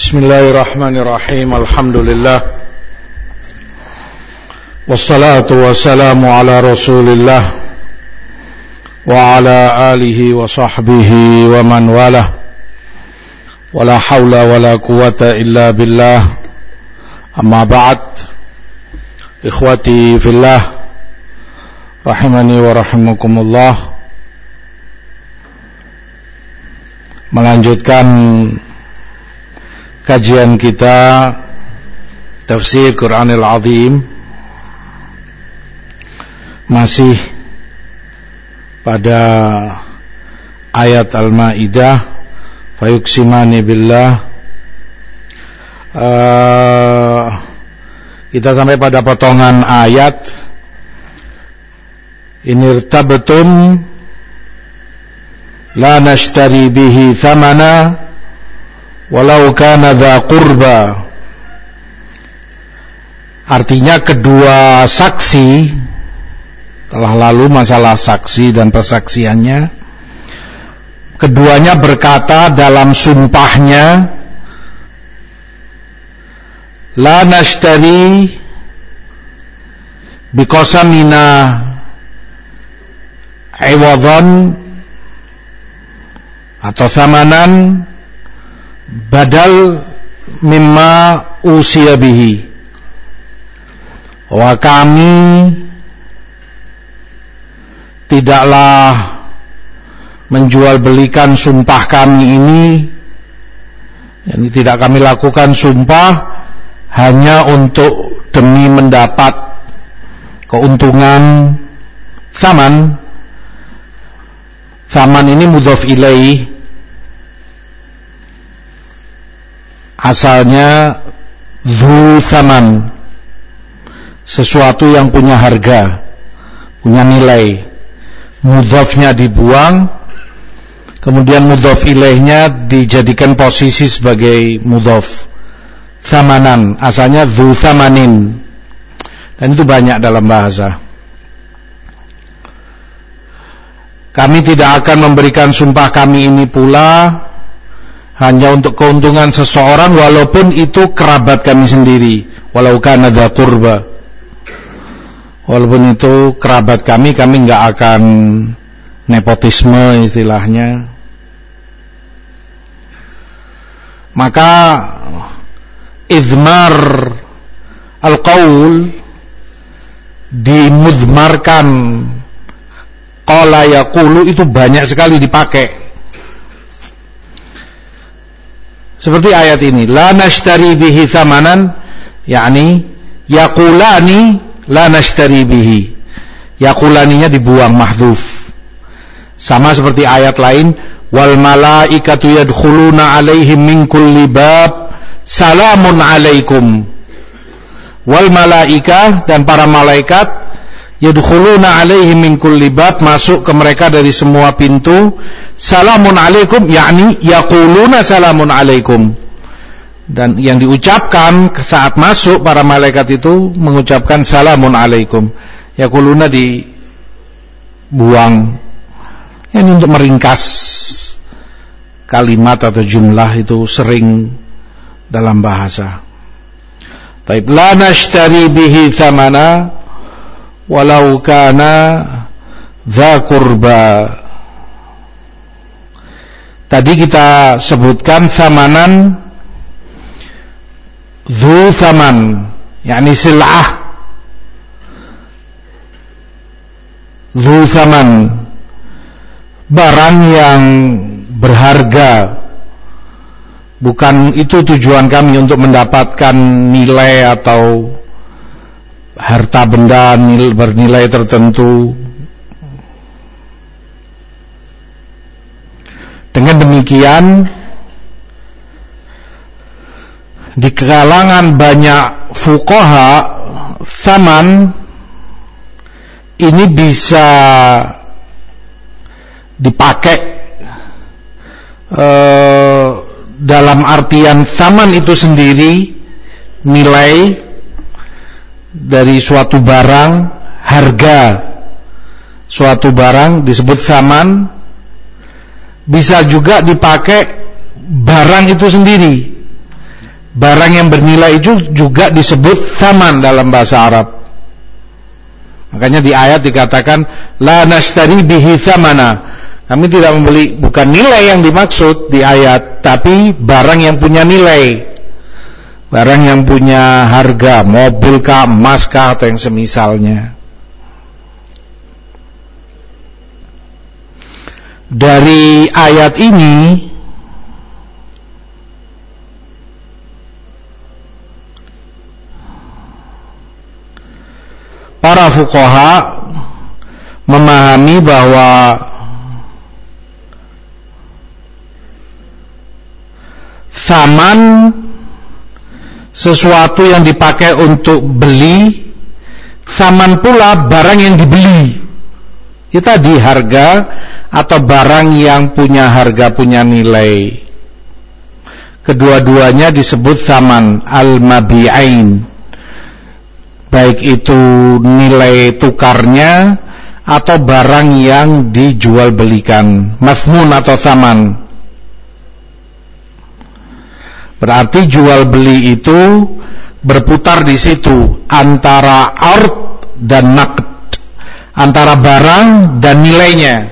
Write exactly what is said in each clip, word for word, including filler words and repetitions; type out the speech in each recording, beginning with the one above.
Bismillahirrahmanirrahim. Alhamdulillah. Wassalatu wassalamu ala Rasulillah wa ala alihi wa sahbihi wa man walah. Wala hawla wala quwata illa billah. Amma ba'd. Ikhwati fillah, rahimani wa rahimakumullah. Melanjutkan kajian kita tafsir Quranil Azim, masih pada ayat Al-Maidah, fayuqsimani billah. uh, kita sampai pada potongan ayat inirtabtum la nashtari bihi thamana walau kana dha qurba. Artinya kedua saksi, telah lalu masalah saksi dan persaksiannya, keduanya berkata dalam sumpahnya, la nashtari biqasamina iwadhan atau thamanan badal mimma usiya bihi. Wa kami tidaklah menjual belikan sumpah kami ini, yani tidak kami lakukan sumpah hanya untuk demi mendapat keuntungan. Thaman, thaman ini mudhaf ilaih, asalnya dzu thaman, sesuatu yang punya harga, punya nilai. Mudhafnya dibuang, kemudian mudhaf ilaihnya dijadikan posisi sebagai mudhaf. Thamanan, asalnya dzu thamanin, dan itu banyak dalam bahasa. Kami tidak akan memberikan sumpah kami ini pula hanya untuk keuntungan seseorang, walaupun itu kerabat kami sendiri, walau kana dza qurba, walaupun itu kerabat kami, kami enggak akan nepotisme istilahnya. Maka idmar al-qaul, dimudmarkan qala yaqulu, itu banyak sekali dipakai. Seperti ayat ini, la nashtari bihi thamanan, yakni yaqulani la nashtari bihi. Yaqulaninya dibuang, mahdzuf. Sama seperti ayat lain, wal malaikatu yadkhuluna alaihim min kulli bab salamun alaikum. Wal malaikah, dan para malaikat, yadkhuluna alaihim min kulli bab, masuk ke mereka dari semua pintu, salamun alaikum, yakni yaquluna salamun alaikum. Dan yang diucapkan saat masuk para malaikat itu mengucapkan salamun alaikum. Yaquluna dibuang, ini untuk meringkas kalimat atau jumlah, itu sering dalam bahasa. Taib, la nashtari bihi thamana walau kana dza qurba. Tadi kita sebutkan thamanan, dzu thaman, yakni sil'ah, dzu thaman, barang yang berharga. Bukan itu tujuan kami untuk mendapatkan nilai atau harta benda bernilai tertentu. Dengan demikian, di kalangan banyak fuqaha, thaman ini bisa dipakai eh, dalam artian thaman itu sendiri, nilai dari suatu barang, harga suatu barang disebut thaman. Bisa juga dipakai barang itu sendiri, Barang yang bernilai itu juga disebut tsaman dalam bahasa Arab. Makanya di ayat dikatakan la nashtari bihi tsamana. Kami tidak membeli, bukan nilai yang dimaksud di ayat, tapi barang yang punya nilai. Barang yang punya harga, mobil kah, emas kah, atau yang semisalnya. Dari ayat ini para fuqaha memahami bahwa tsaman sesuatu yang dipakai untuk beli, tsaman pula barang yang dibeli. Itu tadi harga atau barang yang punya harga, punya nilai. Kedua-duanya disebut tsaman al-mabi'ain. Baik itu nilai tukarnya atau barang yang dijual belikan, mafmun atau tsaman. Berarti jual beli itu berputar di situ antara ard dan naqd, antara barang dan nilainya.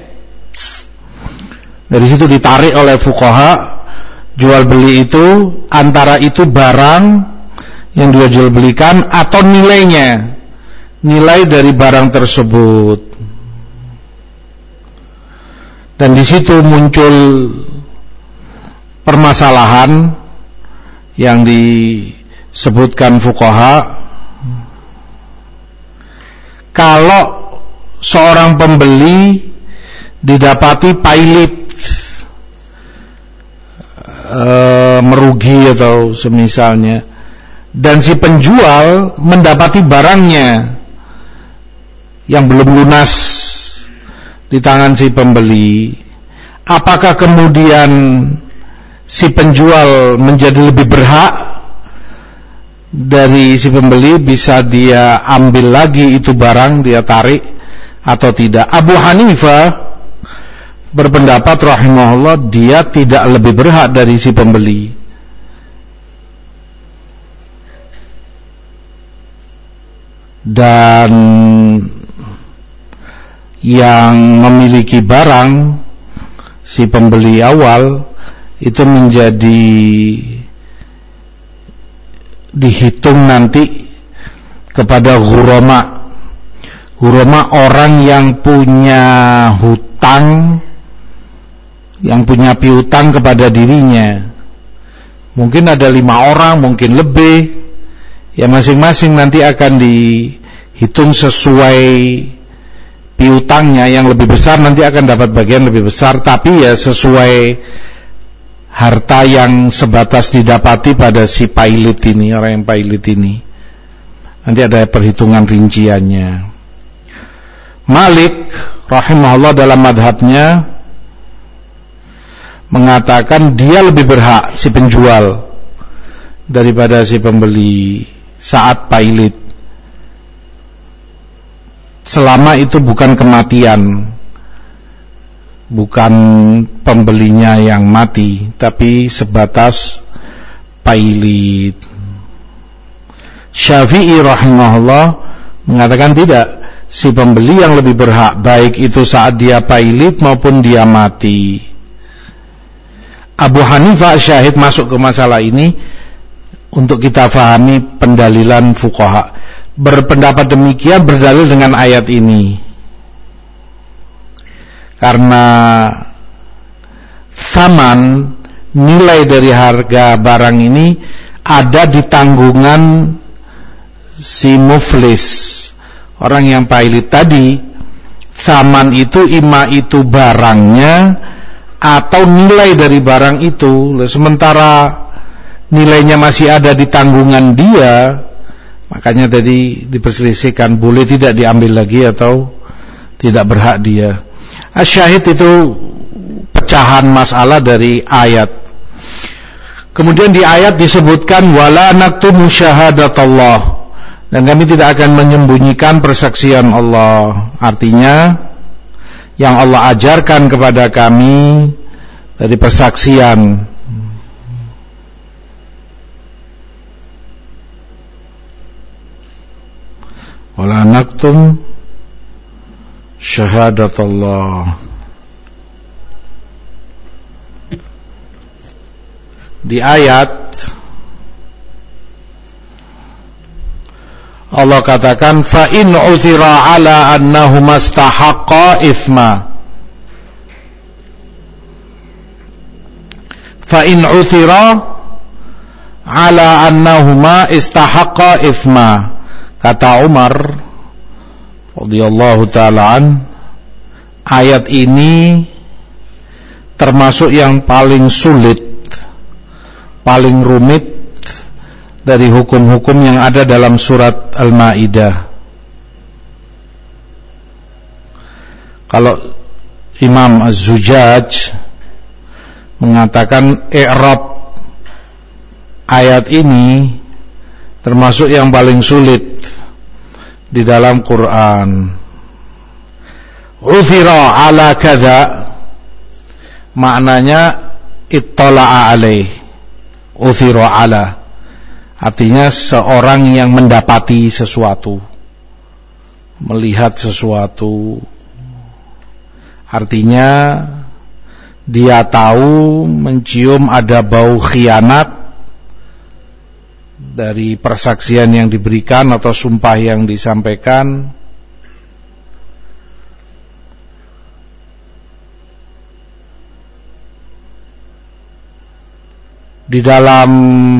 Dari situ ditarik oleh fuqaha, jual beli itu antara itu barang yang dia jual belikan atau nilainya, nilai dari barang tersebut. Dan di situ muncul permasalahan yang disebutkan fuqaha. Kalau seorang pembeli didapati pailit, e, merugi atau semisalnya, dan si penjual mendapati barangnya yang belum lunas di tangan si pembeli, apakah kemudian si penjual menjadi lebih berhak dari si pembeli? Bisa dia ambil lagi itu barang, dia tarik atau tidak? Abu Hanifah berpendapat rahimahullah, dia tidak lebih berhak dari si pembeli. Dan yang memiliki barang, si pembeli awal, itu menjadi dihitung nanti kepada ghurama. Ghurama orang yang punya hutang, yang punya piutang kepada dirinya. Mungkin ada lima orang, mungkin lebih. Ya masing-masing nanti akan dihitung sesuai piutangnya. Yang lebih besar nanti akan dapat bagian lebih besar, tapi ya sesuai harta yang sebatas didapati pada si pailit ini, orang yang pailit ini. Nanti ada perhitungan rinciannya. Malik rahimahullah dalam madhabnya mengatakan dia lebih berhak, si penjual, daripada si pembeli saat pailit, selama itu bukan kematian, bukan pembelinya yang mati, tapi sebatas pailit. Syafi'i rahimahullah mengatakan tidak, si pembeli yang lebih berhak, baik itu saat dia pailit maupun dia mati. Abu Hanifah syahid masuk ke masalah ini untuk kita fahami pendalilan fuqaha. Berpendapat demikian berdalil dengan ayat ini, karena tsaman, nilai dari harga barang ini ada di tanggungan si muflis, orang yang pailit tadi. Tsaman itu ima itu barangnya atau nilai dari barang itu. Sementara nilainya masih ada di tanggungan dia, makanya tadi diperselisihkan boleh tidak diambil lagi atau tidak berhak dia. Asyahid itu pecahan masalah dari ayat. Kemudian di ayat disebutkan wala naktumu syahadatallah, dan kami tidak akan menyembunyikan persaksian Allah. Artinya yang Allah ajarkan kepada kami dari persaksian, wala naktum syahadatullah. Di ayat Allah katakan fa in uthira ala annahuma istahaqqa ithma, fa in uthira ala annahuma istahaqqa ithma. Kata Umar radhiyallahu ta'ala an, ayat ini termasuk yang paling sulit, paling rumit dari hukum-hukum yang ada dalam surat Al-Maidah. Kalau Imam Az-Zujaj mengatakan i'rab ayat ini termasuk yang paling sulit di dalam Quran. Uthira ala kadza, maknanya ittala'a alaih. Uthira ala, artinya seorang yang mendapati sesuatu, melihat sesuatu. Artinya dia tahu, mencium ada bau khianat dari persaksian yang diberikan atau sumpah yang disampaikan. Di dalam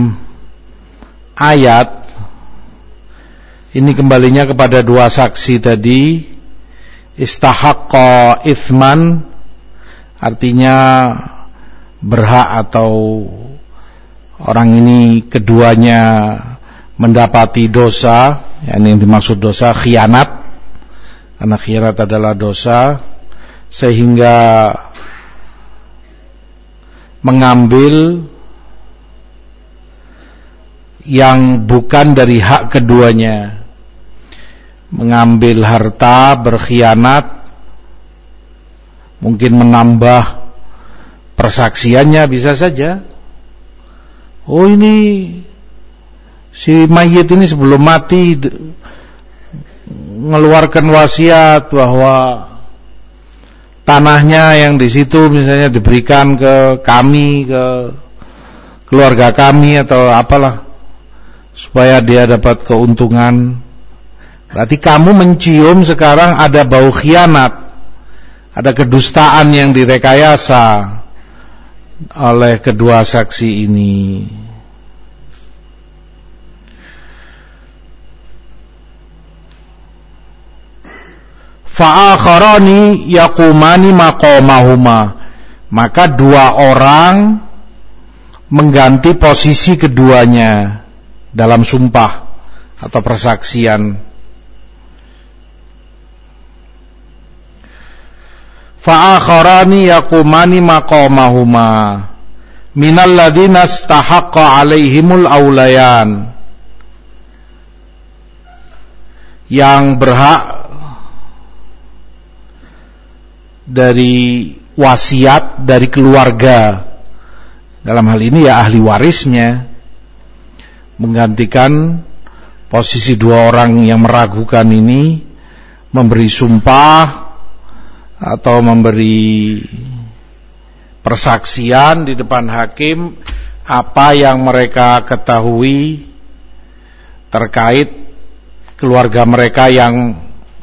ayat ini kembalinya kepada dua saksi tadi. Istahaqqa ithman, artinya berhak atau orang ini keduanya mendapati dosa, yang dimaksud dosa khianat, karena khianat adalah dosa, sehingga mengambil yang bukan dari hak keduanya, mengambil harta, berkhianat, mungkin menambah persaksiannya, bisa saja. Oh, ini si mayit ini sebelum mati mengeluarkan wasiat bahwa tanahnya yang di situ misalnya diberikan ke kami, ke keluarga kami atau apalah, supaya dia dapat keuntungan. Berarti kamu mencium sekarang ada bau khianat, ada kedustaan yang direkayasa oleh kedua saksi ini. Fa'akharani yaqumani maqamahuma, maka dua orang mengganti posisi keduanya dalam sumpah atau persaksian. Fa'akharani yaqumani maqamahuma minal ladzina istahaqqa alaihimul aulayan, yang berhak dari wasiat dari keluarga, dalam hal ini ya ahli warisnya, menggantikan posisi dua orang yang meragukan ini, memberi sumpah atau memberi persaksian di depan hakim apa yang mereka ketahui terkait keluarga mereka yang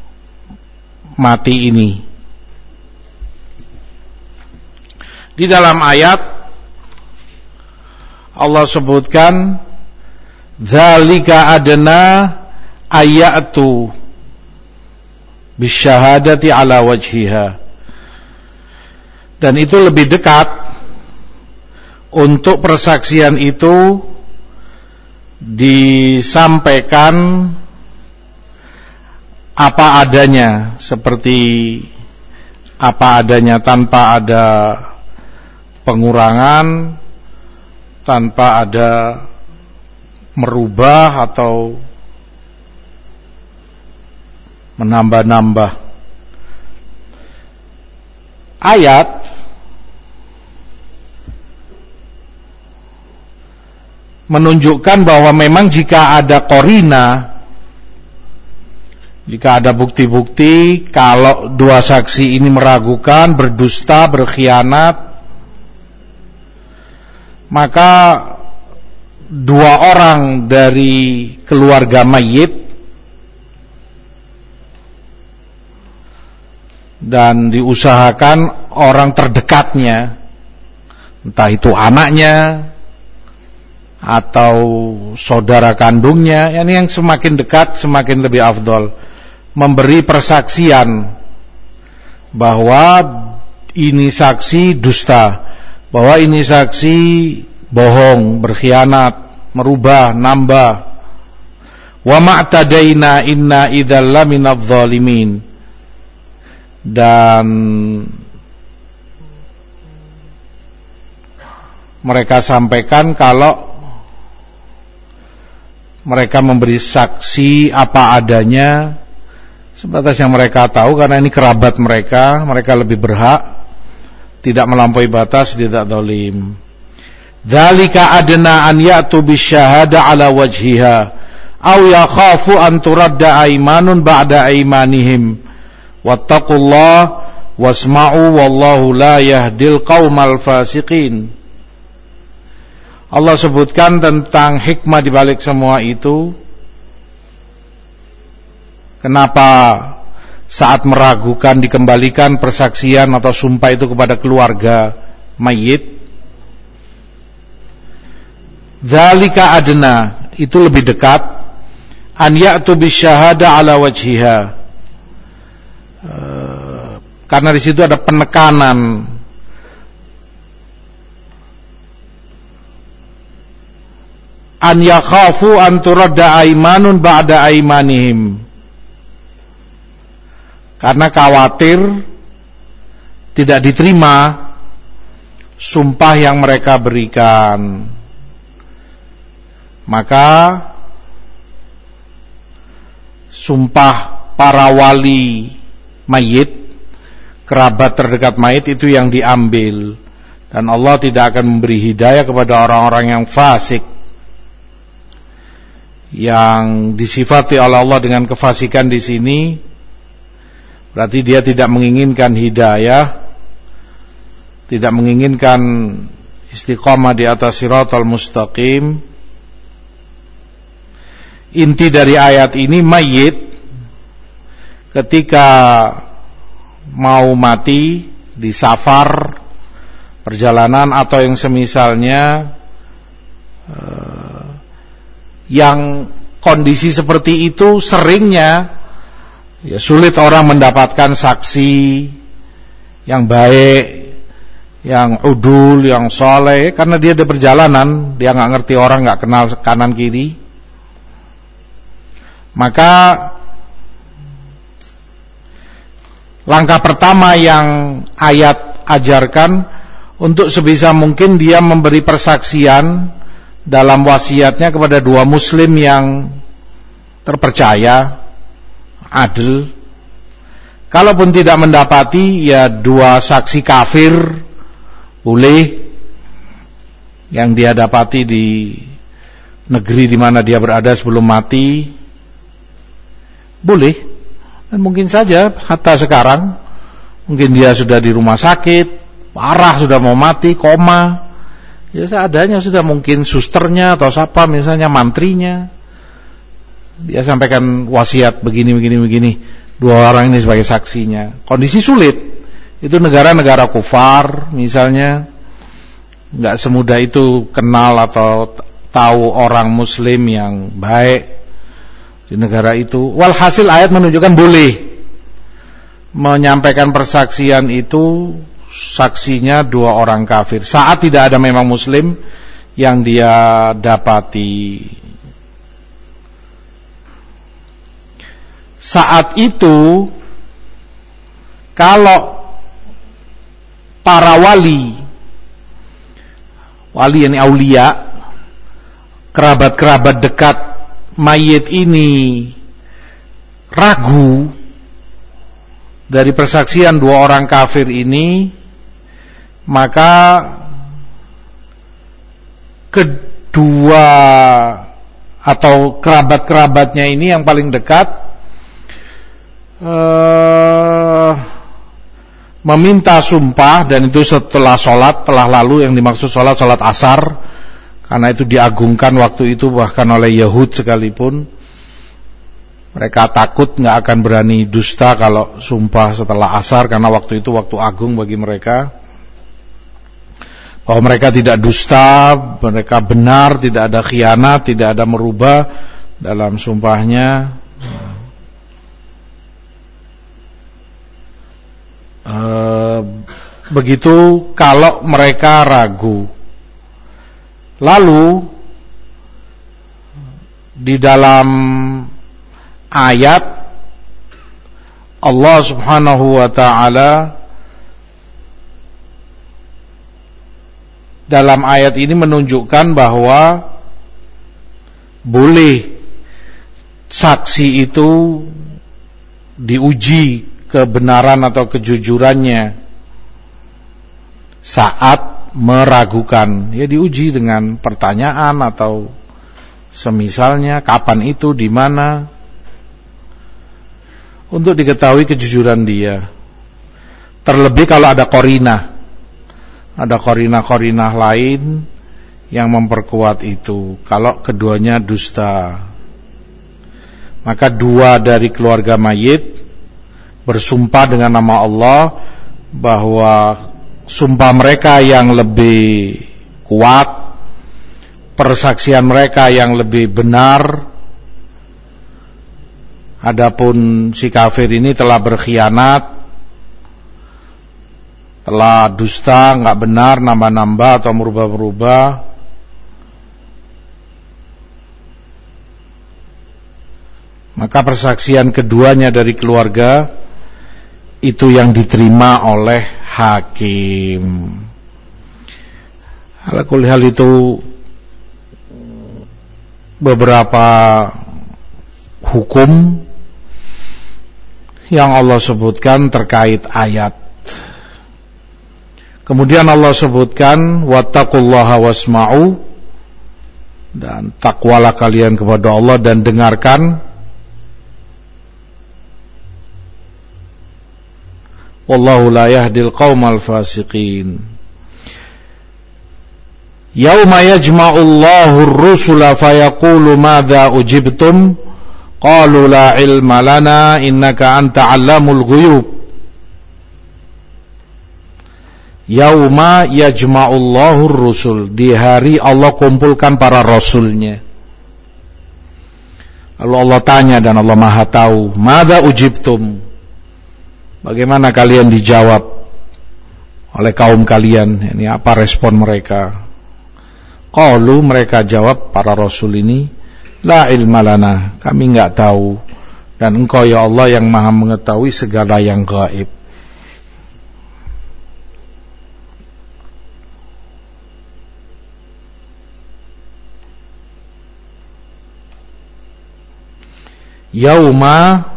mati ini. Di dalam ayat Allah sebutkan zalika adna ayatu bisyahadati ala wajhiha, dan itu lebih dekat untuk persaksian itu disampaikan apa adanya, seperti apa adanya, tanpa ada pengurangan, tanpa ada merubah atau menambah-nambah. Ayat menunjukkan bahwa memang jika ada qarina Jika ada bukti-bukti kalau dua saksi ini meragukan, berdusta, berkhianat, maka dua orang dari keluarga mayit dan diusahakan orang terdekatnya, entah itu anaknya atau saudara kandungnya, yani yang semakin dekat semakin lebih afdol, memberi persaksian bahwa ini saksi dusta, bahwa ini saksi bohong, berkhianat, merubah, nambah. Wa ma'tadaina inna idzal laminadz zalimin. Dan mereka sampaikan kalau mereka memberi saksi apa adanya, sebatas yang mereka tahu, karena ini kerabat mereka, mereka lebih berhak, tidak melampaui batas, tidak zalim. Dzalika adna an ya'tu bisyahada ala wajhiha aw yakhafu an turadda aymanun ba'da aymanihim wattaqullah wasma'u wallahu la yahdil qaumal fasiqin. Allah sebutkan tentang hikmah di balik semua itu. Kenapa saat meragukan dikembalikan persaksian atau sumpah itu kepada keluarga mayit? Dzalika adna, itu lebih dekat, an ya'tu bisyahada ala wajhiha. E, karena di situ ada penekanan an yakhafu an turadda aymanun ba'da aymanihim, karena khawatir tidak diterima sumpah yang mereka berikan. Maka sumpah para wali mayit, kerabat terdekat mayit itu yang diambil, dan Allah tidak akan memberi hidayah kepada orang-orang yang fasik, yang disifati oleh Allah dengan kefasikan di sini. Berarti dia tidak menginginkan hidayah, tidak menginginkan istiqamah di atas siratal mustaqim. Inti dari ayat ini, mayit ketika mau mati di safar, perjalanan atau yang semisalnya, eh, yang kondisi seperti itu seringnya ya sulit orang mendapatkan saksi yang baik, yang udul, yang soleh, karena dia di perjalanan, dia nggak ngerti orang, nggak kenal kanan kiri. Maka langkah pertama yang ayat ajarkan, untuk sebisa mungkin dia memberi persaksian dalam wasiatnya kepada dua muslim yang terpercaya, adil. Kalaupun tidak mendapati, ya dua saksi kafir boleh, yang dia dapati di negeri di mana dia berada sebelum mati, boleh. Dan mungkin saja hatta sekarang, mungkin dia sudah di rumah sakit, parah, sudah mau mati, koma, ya seadanya sudah, mungkin susternya atau siapa misalnya, mantrinya, dia sampaikan wasiat begini begini begini, dua orang ini sebagai saksinya. Kondisi sulit, itu negara-negara kufar misalnya, nggak semudah itu kenal atau tahu orang muslim yang baik di negara itu. Walhasil ayat menunjukkan boleh menyampaikan persaksian itu, saksinya dua orang kafir, saat tidak ada memang muslim yang dia dapati. Saat itu kalau para wali, wali yang aulia, kerabat-kerabat dekat mayit ini ragu dari persaksian dua orang kafir ini, maka kedua atau kerabat-kerabatnya ini yang paling dekat uh, meminta sumpah, dan itu setelah sholat telah lalu, yang dimaksud sholat sholat asar, karena itu diagungkan waktu itu bahkan oleh Yahud sekalipun. Mereka takut nggak akan berani dusta kalau sumpah setelah asar, karena waktu itu waktu agung bagi mereka. Bahwa mereka tidak dusta, mereka benar, tidak ada khianat, tidak ada merubah dalam sumpahnya. E, begitu kalau mereka ragu. Lalu di dalam ayat Allah Subhanahu wa ta'ala dalam ayat ini menunjukkan bahwa boleh saksi itu diuji kebenaran atau kejujurannya saat meragukan. Ya, diuji dengan pertanyaan atau semisalnya, kapan itu, di mana, untuk diketahui kejujuran dia. Terlebih kalau ada qarinah, ada qarinah-qarinah lain yang memperkuat itu. Kalau keduanya dusta, maka dua dari keluarga mayit bersumpah dengan nama Allah bahwa sumpah mereka yang lebih kuat, persaksian mereka yang lebih benar. Adapun si kafir ini telah berkhianat, telah dusta, enggak benar, nambah-nambah atau merubah-merubah, maka persaksian keduanya dari keluarga itu yang diterima oleh hakim. Ala kulli hal itu beberapa hukum yang Allah sebutkan terkait ayat. Kemudian Allah sebutkan wattaqullaha wasma'u, dan takwalah kalian kepada Allah dan dengarkan. Wallahu la yahdil qaumal fasiqin. Yauma yajma'ullahu ar-rusula fayaqulu madza ujibtum qalu la ilma lana innaka anta 'allamul ghuyub. Yauma yajma'ullahu ar-rusul, di hari Allah kumpulkan para rasulnya. Lalu Allah tanya dan Allah Maha tahu, madza ujibtum, bagaimana kalian dijawab oleh kaum kalian? Ini apa respon mereka? Qalu, mereka jawab para rasul ini, la ilma lana, kami enggak tahu, dan engkau ya Allah yang Maha mengetahui segala yang gaib. Yauma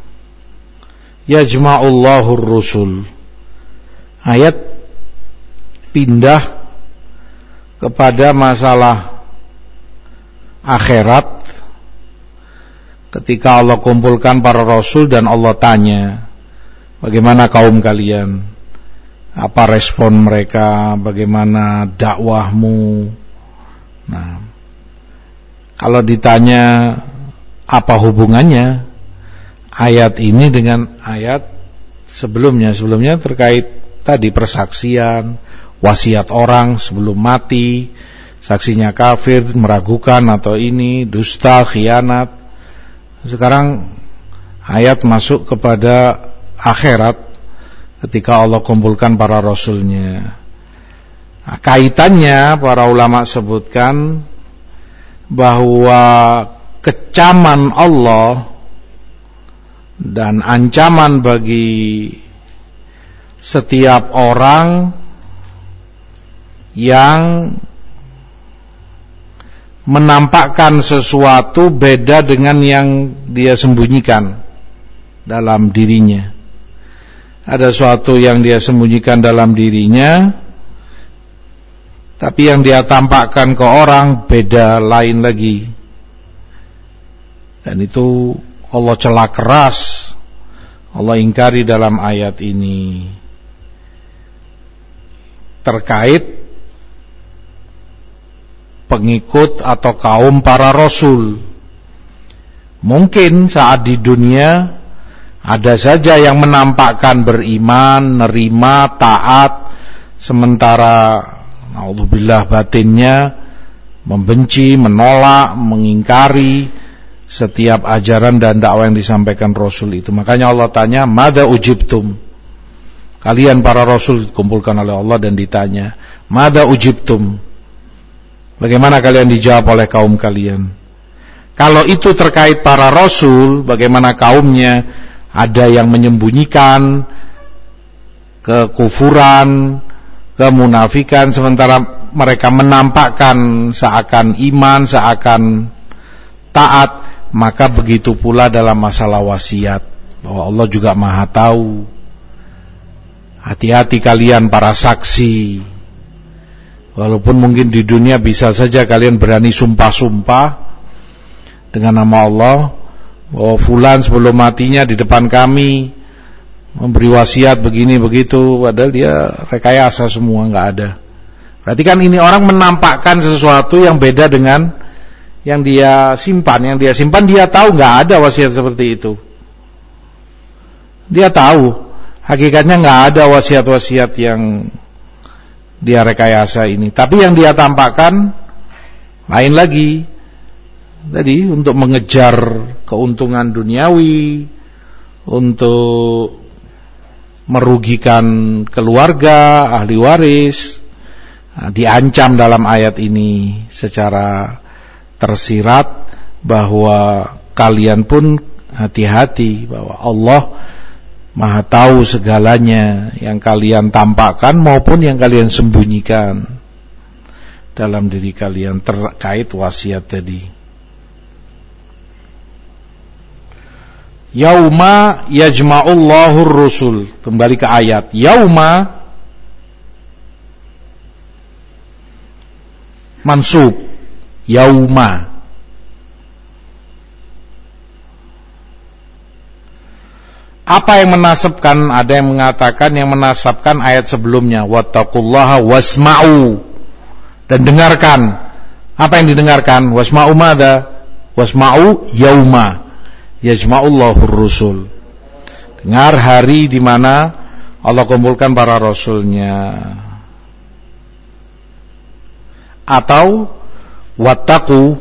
yajma'ullahu ar-rusul. Ayat pindah kepada masalah akhirat ketika Allah kumpulkan para rasul dan Allah tanya, bagaimana kaum kalian? Apa respon mereka? Bagaimana dakwahmu? Nah, kalau ditanya apa hubungannya ayat ini dengan ayat sebelumnya? Sebelumnya terkait tadi persaksian, wasiat orang sebelum mati, saksinya kafir, meragukan atau ini, dusta, khianat. Sekarang ayat masuk kepada akhirat ketika Allah kumpulkan para rasulnya. Nah, kaitannya para ulama sebutkan bahwa kecaman Allah dan ancaman bagi setiap orang yang menampakkan sesuatu beda dengan yang dia sembunyikan dalam dirinya. Ada sesuatu yang dia sembunyikan dalam dirinya, tapi yang dia tampakkan ke orang beda, lain lagi. Dan itu Allah cela keras Allah ingkari dalam ayat ini terkait pengikut atau kaum para rasul. Mungkin saat di dunia ada saja yang menampakkan beriman, nerima, taat, sementara naudzubillah batinnya membenci, menolak, mengingkari setiap ajaran dan dakwah yang disampaikan Rasul itu. Makanya Allah tanya, "Madza ujibtum?" Kalian para Rasul dikumpulkan oleh Allah dan ditanya, "Madza ujibtum?" Bagaimana kalian dijawab oleh kaum kalian? Kalau itu terkait para Rasul, bagaimana kaumnya? Ada yang menyembunyikan kekufuran, kemunafikan, sementara mereka menampakkan seakan iman, seakan taat. Maka begitu pula dalam masalah wasiat, bahwa Allah juga Maha tahu. Hati-hati kalian para saksi. Walaupun mungkin di dunia bisa saja kalian berani sumpah-sumpah dengan nama Allah, bahwa fulan sebelum matinya di depan kami memberi wasiat begini begitu, padahal dia rekayasa semua, nggak ada. Berarti kan ini orang menampakkan sesuatu yang beda dengan yang dia simpan. Yang dia simpan dia tahu nggak ada wasiat seperti itu. Dia tahu hakikatnya nggak ada wasiat-wasiat yang dia rekayasa ini. Tapi yang dia tampakkan lain lagi. Tadi untuk mengejar keuntungan duniawi, untuk merugikan keluarga, ahli waris. Nah, diancam dalam ayat ini secara tersirat bahwa kalian pun hati-hati, bahwa Allah Maha tahu segalanya yang kalian tampakkan maupun yang kalian sembunyikan dalam diri kalian terkait wasiat tadi. Yauma yajma'ullahu ar-rusul. Kembali ke ayat. Yauma mansub. Yauma. Apa yang menasabkan? Ada yang mengatakan yang menasabkan ayat sebelumnya. Wattaqullaha wasma'u. Dan dengarkan. Apa yang didengarkan? Wasma'u madza? Wasma'u yauma yajma'ullahu ar-rusul. Dengar hari di mana Allah kumpulkan para rasulnya. Atau wattaqu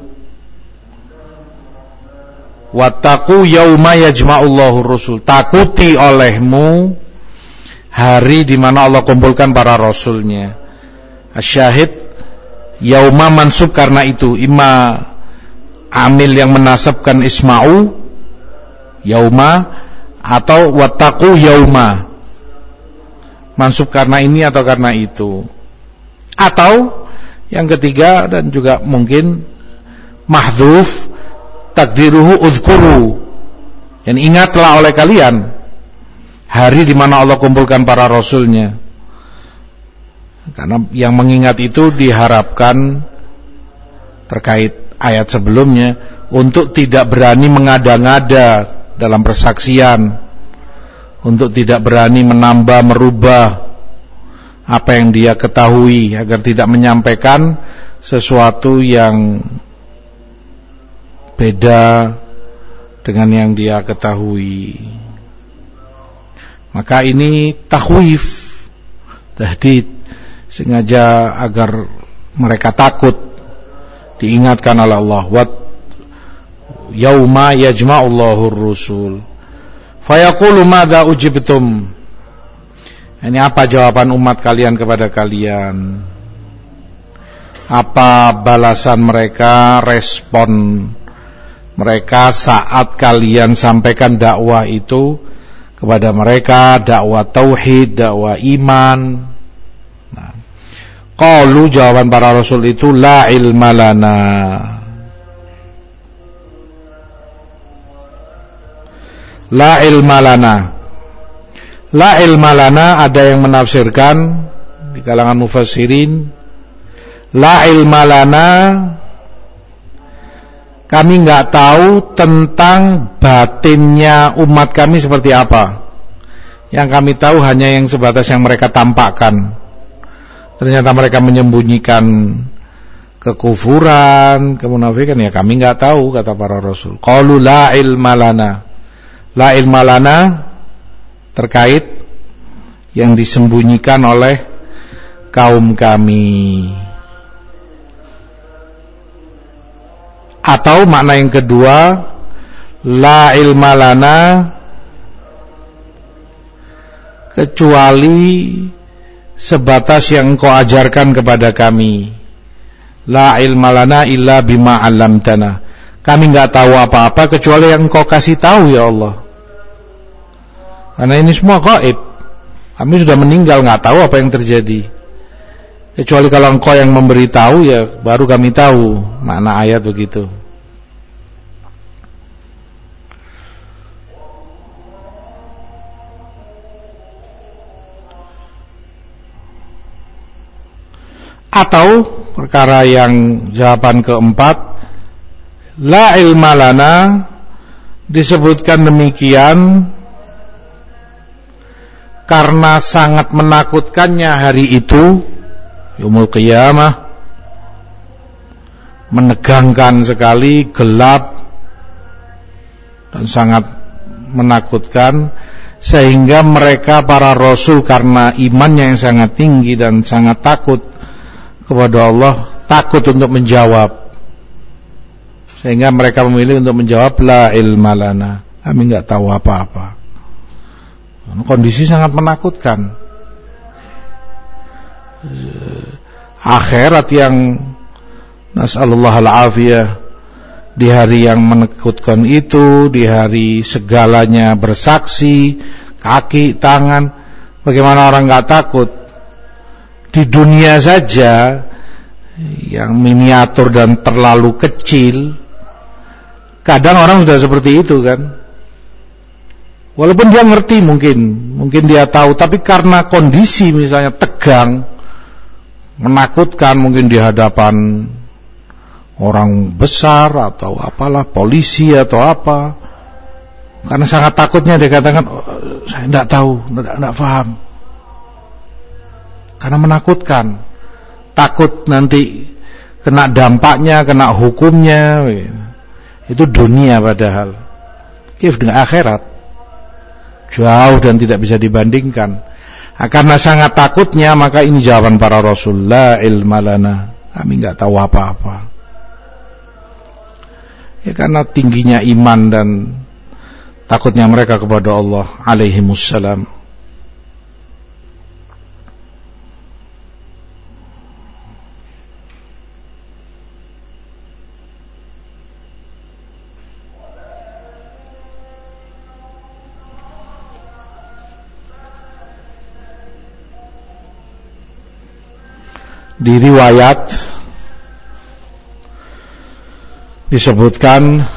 wattaqu yauma yajma'ullahu ar-rusul. Takuti olehmu hari di mana Allah kumpulkan para rasulnya. Asyahid yauma mansub karena itu, imma amil yang menasabkan isma'u yauma atau wattaqu yauma mansub karena ini atau karena itu, atau yang ketiga dan juga mungkin mahdhuf takdiruhu udhkuru, dan ingatlah oleh kalian hari di mana Allah kumpulkan para rasulnya, karena yang mengingat itu diharapkan terkait ayat sebelumnya untuk tidak berani mengada-ngada dalam persaksian, untuk tidak berani menambah merubah apa yang dia ketahui, agar tidak menyampaikan sesuatu yang beda dengan yang dia ketahui. Maka ini takhwif, tahdid, sengaja agar mereka takut, diingatkan oleh Allah. Wat yauma yajma'ullahu ar-rusul fayaqulu madza ujibtum. Ini apa jawaban umat kalian kepada kalian? Apa balasan mereka, respon mereka saat kalian sampaikan dakwah itu kepada mereka, dakwah tauhid, dakwah iman? Nah, qalu, jawaban para rasul itu, la ilma lana. La ilma lana. La ilma lana, ada yang menafsirkan di kalangan mufassirin, la ilma lana kami nggak tahu tentang batinnya umat kami seperti apa. Yang kami tahu hanya yang sebatas yang mereka tampakkan. Ternyata mereka menyembunyikan kekufuran, kemunafikan, ya kami nggak tahu, kata para rasul. Qalu la ilma lana. La ilma lana terkait yang disembunyikan oleh kaum kami. Atau makna yang kedua, la ilma lana kecuali sebatas yang engkau ajarkan kepada kami. La ilma lana illa bima 'allamtana. Kami enggak tahu apa-apa kecuali yang engkau kasih tahu ya Allah. Karena ini semua gaib. Kami sudah meninggal, enggak tahu apa yang terjadi. Kecuali kalau engkau yang memberitahu, ya baru kami tahu. Makna ayat begitu. Atau perkara yang jawaban keempat, la ilma lana disebutkan demikian karena sangat menakutkannya hari itu, yaumul qiyamah, menegangkan sekali, gelap dan sangat menakutkan, sehingga mereka para rasul karena imannya yang sangat tinggi dan sangat takut kepada Allah, takut untuk menjawab, sehingga mereka memilih untuk menjawab la ilma lana, kami enggak tahu apa-apa. Kondisi sangat menakutkan. Akhirat yang nasallallahu al-afiyah, di hari yang menakutkan itu, di hari segalanya bersaksi, kaki, tangan, bagaimana orang enggak takut? Di dunia saja yang miniatur dan terlalu kecil, kadang orang sudah seperti itu kan. Walaupun dia ngerti, mungkin mungkin dia tahu, tapi karena kondisi misalnya tegang, menakutkan, mungkin di hadapan orang besar atau apalah, polisi atau apa, karena sangat takutnya dia katakan, oh, saya tidak tahu, tidak, tidak paham. Karena menakutkan, takut nanti kena dampaknya, kena hukumnya. Itu dunia padahal. Kif dengan akhirat, jauh dan tidak bisa dibandingkan. Nah, karena sangat takutnya, maka ini jawaban para rasul, la ilma lana, kami enggak tahu apa-apa. Ya karena tingginya iman dan takutnya mereka kepada Allah alaihimussalam. Di riwayat disebutkan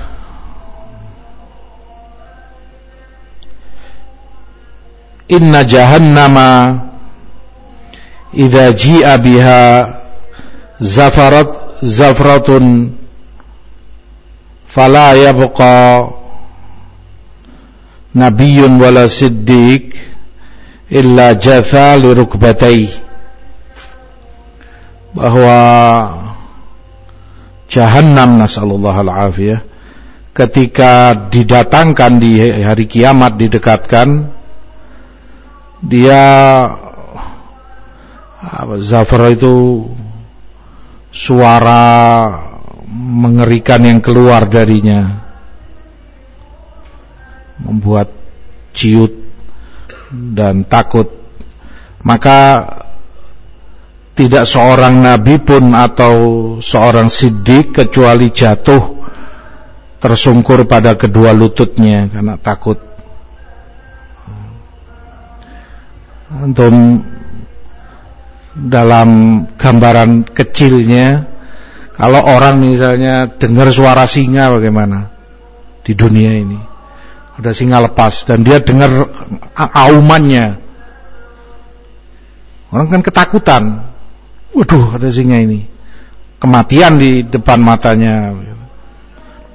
inna jahannama idza ji'a biha zafarat zafratun fala yabqa nabiyyun wala siddiq illa jatha li rukbatayhi, bahwa Jahannam, nasallallahu al-afiyah, ketika didatangkan di hari kiamat, didekatkan, dia apa, zafar itu suara mengerikan yang keluar darinya, membuat ciut dan takut. Maka tidak seorang nabi pun atau seorang siddiq kecuali jatuh tersungkur pada kedua lututnya karena takut. Untuk dalam gambaran kecilnya, kalau orang misalnya dengar suara singa bagaimana di dunia ini, ada singa lepas dan dia dengar aumannya, orang kan ketakutan. Waduh, ada singa ini, kematian di depan matanya.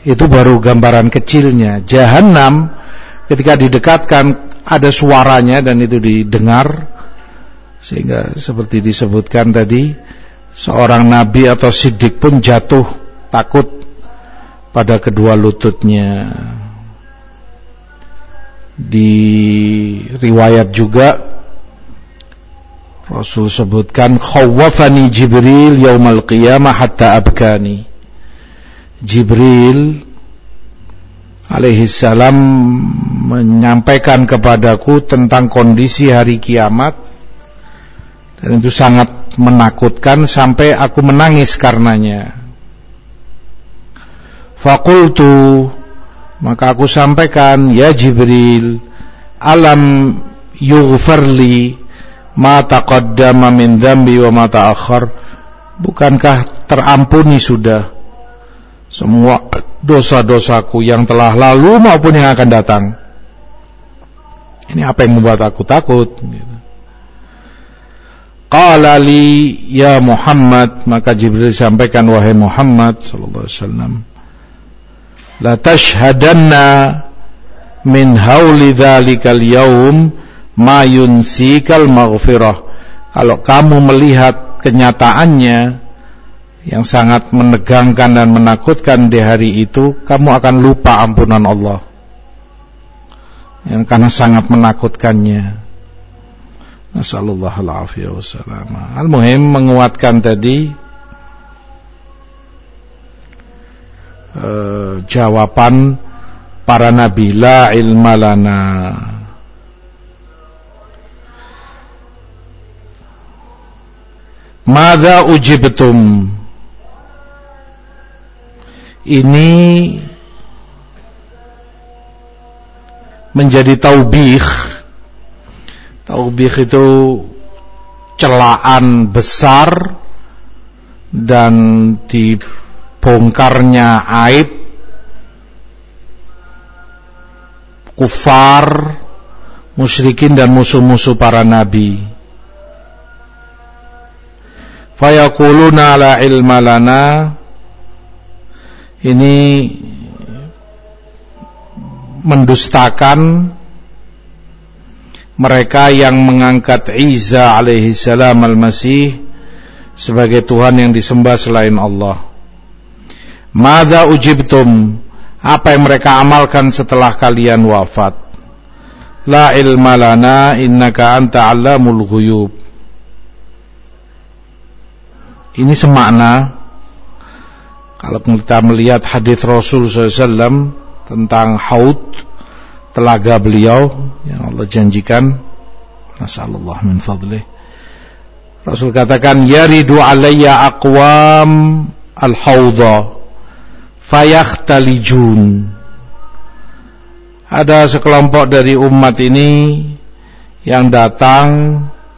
Itu baru gambaran kecilnya. Jahannam ketika didekatkan ada suaranya dan itu didengar, sehingga seperti disebutkan tadi, seorang nabi atau siddiq pun jatuh takut pada kedua lututnya. Di riwayat juga Rasul sebutkan, khawwafani Jibril yaumal qiyamah hatta abkani. Jibril alaihi salam menyampaikan kepadaku tentang kondisi hari kiamat, dan itu sangat menakutkan sampai aku menangis karenanya. Faqultu, maka aku sampaikan, ya Jibril, alam yughfarli ma taqaddama min dzambi wa ma ta'akhkhar, bukankah terampuni sudah semua dosa-dosaku yang telah lalu maupun yang akan datang? Ini apa yang membuat aku takut? Qala li ya Muhammad, maka Jibril sampaikan, wahai Muhammad sallallahu alaihi wasallam, la tashhadanna min hauli dzalikal yaum ma yunsikal maghfirah. Kalau kamu melihat kenyataannya yang sangat menegangkan dan menakutkan di hari itu, kamu akan lupa ampunan Allah, yang karena sangat menakutkannya. Nasallallahu alaihi wasallam. Al-muhim menguatkan tadi uh, jawaban para nabi, la ilma lana. Madza ujibtum. Ini menjadi taubih. Taubih itu celaan besar dan dibongkarnya aib kufar, musyrikin dan musuh-musuh para nabi. Fayaquluna la ilma lana. Ini mendustakan mereka yang mengangkat Isa alaihi salam al-Masih sebagai Tuhan yang disembah selain Allah. Madza ujibtum, apa yang mereka amalkan setelah kalian wafat? La ilma lana innaka anta allamul ghuyub. Ini semakna kalau kita melihat hadis Rasul sallallahu alaihi wasallam tentang haud, telaga beliau yang Allah janjikan, nasallallahu min fadlih. Rasul katakan, yaridu alayya aqwam al-haudha fayakhtalijun. Ada sekelompok dari umat ini yang datang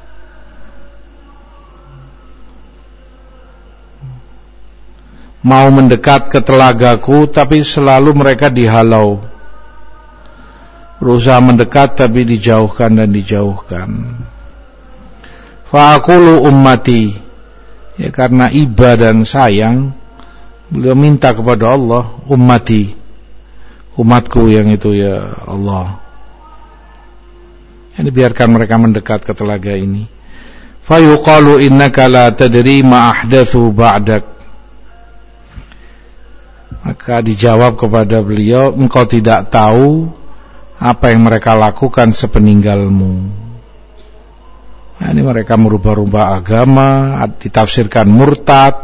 mau mendekat ke telagaku, tapi selalu mereka dihalau. Berusaha mendekat tapi dijauhkan dan dijauhkan. Fa'aqulu ummati, ya karena iba dan sayang, beliau minta kepada Allah, ummati, umatku yang itu ya Allah. Ini biarkan mereka mendekat ke telaga ini. Fayuqalu innaka la tadri ma ahdatsu ba'dak. Maka dijawab kepada beliau, engkau tidak tahu apa yang mereka lakukan sepeninggalmu. Nah, ini mereka merubah-rubah agama, ditafsirkan murtad,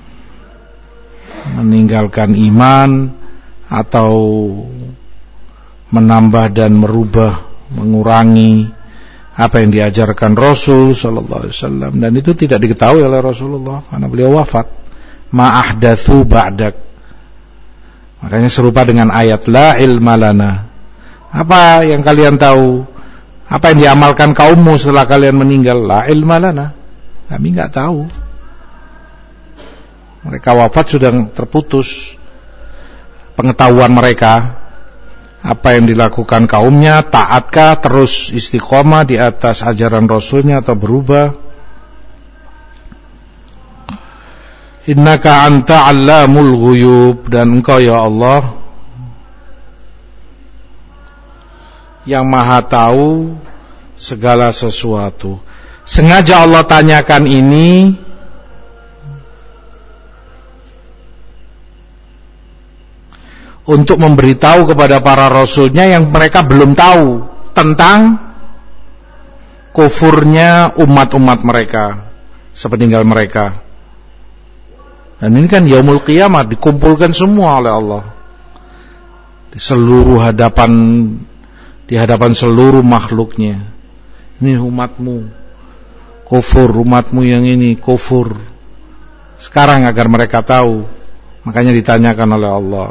meninggalkan iman, atau menambah dan merubah, mengurangi apa yang diajarkan Rasul sallallahu alaihi wasallam, dan itu tidak diketahui oleh Rasulullah karena beliau wafat. Ma ahdatsu ba'dak. Makanya serupa dengan ayat la ilma lana. Apa yang kalian tahu? Apa yang diamalkan kaummu setelah kalian meninggal? La ilma lana. Kami enggak tahu. Mereka wafat sudah terputus pengetahuan mereka. Apa yang dilakukan kaumnya, taatkah, terus istiqomah di atas ajaran Rasulnya atau berubah? Innaka anta 'allamul ghuyub, dan Engkau ya Allah yang maha tahu segala sesuatu. Sengaja Allah tanyakan ini untuk memberitahu kepada para rasulnya yang mereka belum tahu tentang kufurnya umat-umat mereka sepeninggal mereka. Dan ini kan yaumul qiyamah, dikumpulkan semua oleh Allah di seluruh hadapan, di hadapan seluruh makhluknya. Ini umatmu kufur, umatmu yang ini kufur. Sekarang agar mereka tahu, makanya ditanyakan oleh Allah.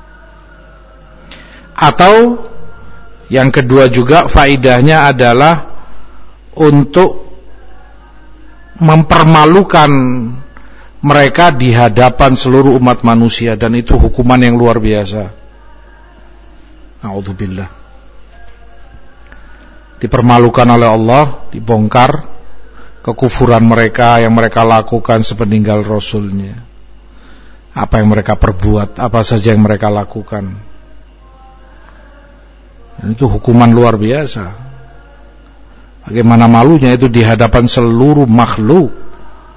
Atau yang kedua juga faidahnya adalah untuk mempermalukan mereka di hadapan seluruh umat manusia, dan itu hukuman yang luar biasa. A'udzubillah. Dipermalukan oleh Allah, dibongkar kekufuran mereka yang mereka lakukan sepeninggal Rasulnya. Apa yang mereka perbuat, apa saja yang mereka lakukan. Dan itu hukuman luar biasa. Bagaimana malunya itu di hadapan seluruh makhluk.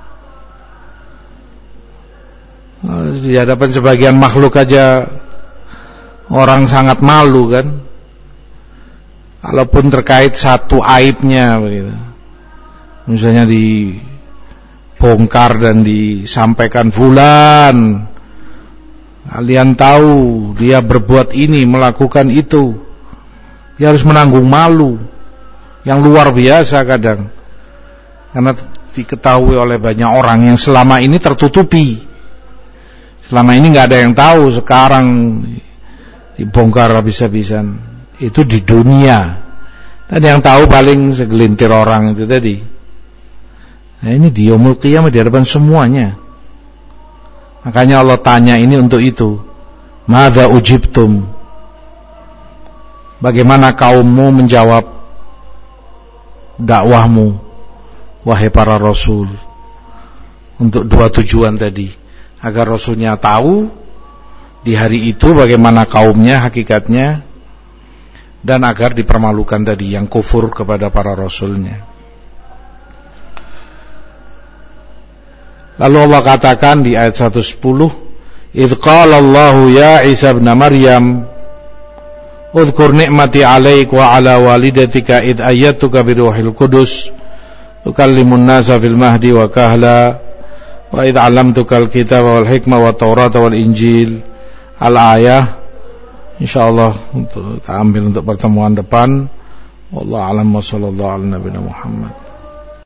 Di hadapan sebagian makhluk aja orang sangat malu kan, kalaupun terkait satu aibnya begitu. Misalnya dibongkar dan disampaikan, fulan, kalian tahu dia berbuat ini, melakukan itu, dia harus menanggung malu yang luar biasa kadang, karena diketahui oleh banyak orang yang selama ini tertutupi. Selama ini nggak ada yang tahu, sekarang dibongkar habis-habisan. Itu di dunia. Dan yang tahu paling segelintir orang itu tadi. Nah ini di yaumul qiyamah, di hadapan semuanya. Makanya Allah tanya ini untuk itu. Madza ujibtum? Bagaimana kaummu menjawab dakwahmu, wahai para rasul? Untuk dua tujuan tadi. Agar Rasulnya tahu di hari itu bagaimana kaumnya hakikatnya, dan agar dipermalukan tadi yang kufur kepada para Rasulnya. Lalu Allah katakan di ayat seratus sepuluh, idz qala Allahu ya Isa ibn Maryam udhkur ni'mati 'alaik wa 'ala walidatika id ayyatuka biruhil qudus tukallimun nasa fil mahdi wa kahla wa idh 'allamtukal kitaba wal hikmah wat taurata wal injil. Al-ayah insyaallah untuk kita ambil untuk pertemuan depan. Wallahu a'lam wa sallallahu ala nabiyina Muhammad.